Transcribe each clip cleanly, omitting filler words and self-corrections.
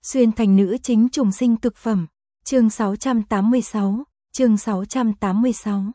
Xuyên thành nữ chính trùng sinh cực phẩm. Chương 686, chương 686.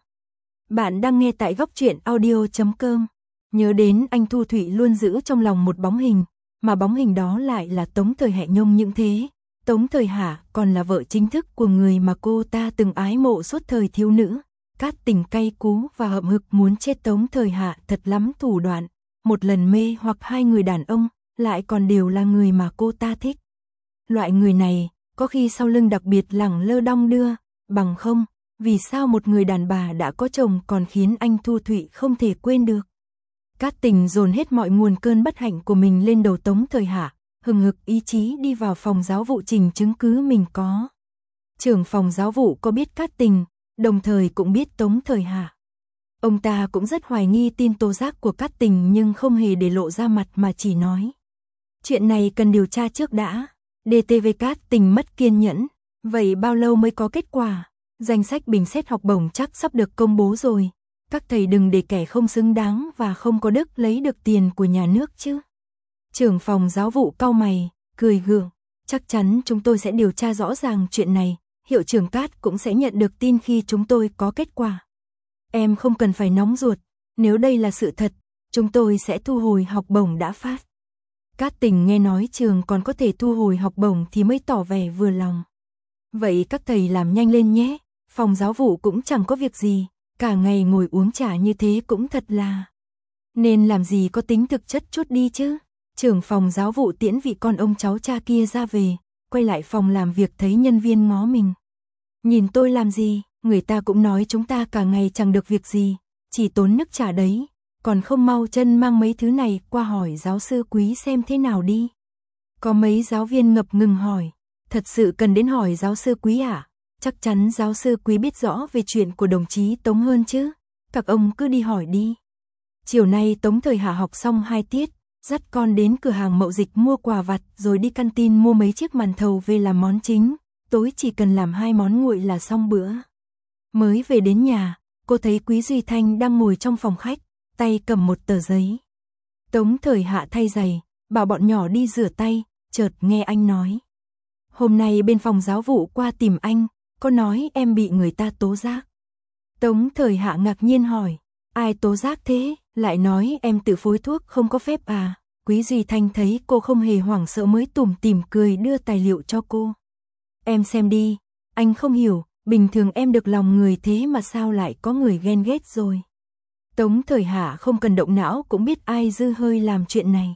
Bạn đang nghe tại góc truyện audio.com. Nhớ đến anh Thu Thủy luôn giữ trong lòng một bóng hình, mà bóng hình đó lại là Tống Thời Hạ Nhung những thế. Tống Thời Hạ còn là vợ chính thức của người mà cô ta từng ái mộ suốt thời thiếu nữ. Cát Tình cay cú và hậm hực muốn chết Tống Thời Hạ thật lắm thủ đoạn. Một lần mê hoặc hai người đàn ông, lại còn đều là người mà cô ta thích. Loại người này, có khi sau lưng đặc biệt lẳng lơ đong đưa, bằng không, vì sao một người đàn bà đã có chồng còn khiến anh Thu Thủy không thể quên được. Cát Tình dồn hết mọi nguồn cơn bất hạnh của mình lên đầu Tống Thời Hạ, hừng hực ý chí đi vào phòng giáo vụ trình chứng cứ mình có. Trưởng phòng giáo vụ có biết Cát Tình, đồng thời cũng biết Tống Thời Hạ. Ông ta cũng rất hoài nghi tin tố giác của Cát Tình nhưng không hề để lộ ra mặt mà chỉ nói. Chuyện này cần điều tra trước đã. DTV Cát Tình mất kiên nhẫn. Vậy bao lâu mới có kết quả? Danh sách bình xét học bổng chắc sắp được công bố rồi. Các thầy đừng để kẻ không xứng đáng và không có đức lấy được tiền của nhà nước chứ. Trưởng phòng giáo vụ cau mày, cười gượng. Chắc chắn chúng tôi sẽ điều tra rõ ràng chuyện này. Hiệu trưởng Cát cũng sẽ nhận được tin khi chúng tôi có kết quả. Em không cần phải nóng ruột. Nếu đây là sự thật, chúng tôi sẽ thu hồi học bổng đã phát. Cát Tình nghe nói trường còn có thể thu hồi học bổng thì mới tỏ vẻ vừa lòng. Vậy các thầy làm nhanh lên nhé, phòng giáo vụ cũng chẳng có việc gì, cả ngày ngồi uống trà như thế cũng thật là. Nên làm gì có tính thực chất chút đi chứ. Trưởng phòng giáo vụ tiễn vị con ông cháu cha kia ra về, quay lại phòng làm việc thấy nhân viên ngó mình. Nhìn tôi làm gì, người ta cũng nói chúng ta cả ngày chẳng được việc gì, chỉ tốn nước trà đấy. Còn không mau chân mang mấy thứ này qua hỏi giáo sư Quý xem thế nào đi. Có mấy giáo viên ngập ngừng hỏi, thật sự cần đến hỏi giáo sư Quý à? Chắc chắn giáo sư Quý biết rõ về chuyện của đồng chí Tống hơn chứ. Các ông cứ đi hỏi đi. Chiều nay Tống Thời Hạ học xong 2 tiết, dắt con đến cửa hàng mậu dịch mua quà vặt rồi đi canteen mua mấy chiếc màn thầu về làm món chính. Tối chỉ cần làm 2 món nguội là xong bữa. Mới về đến nhà, cô thấy Quý Duy Thanh đang ngồi trong phòng khách, tay cầm một tờ giấy. Tống Thời Hạ thay giày, bảo bọn nhỏ đi rửa tay, chợt nghe anh nói. Hôm nay bên phòng giáo vụ qua tìm anh, có nói em bị người ta tố giác. Tống Thời Hạ ngạc nhiên hỏi, ai tố giác thế, lại nói em tự phối thuốc không có phép à. Quý Duy Thanh thấy cô không hề hoảng sợ mới tủm tỉm cười đưa tài liệu cho cô. Em xem đi, anh không hiểu, bình thường em được lòng người thế mà sao lại có người ghen ghét rồi. Tống Thời Hạ không cần động não cũng biết ai dư hơi làm chuyện này.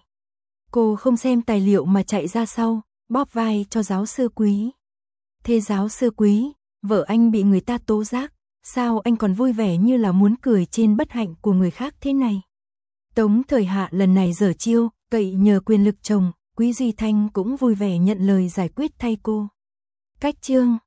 Cô không xem tài liệu mà chạy ra sau, bóp vai cho giáo sư Quý. Thế giáo sư Quý, vợ anh bị người ta tố giác, sao anh còn vui vẻ như là muốn cười trên bất hạnh của người khác thế này? Tống Thời Hạ lần này giở chiêu, cậy nhờ quyền lực chồng, Quý Duy Thanh cũng vui vẻ nhận lời giải quyết thay cô. Cách chương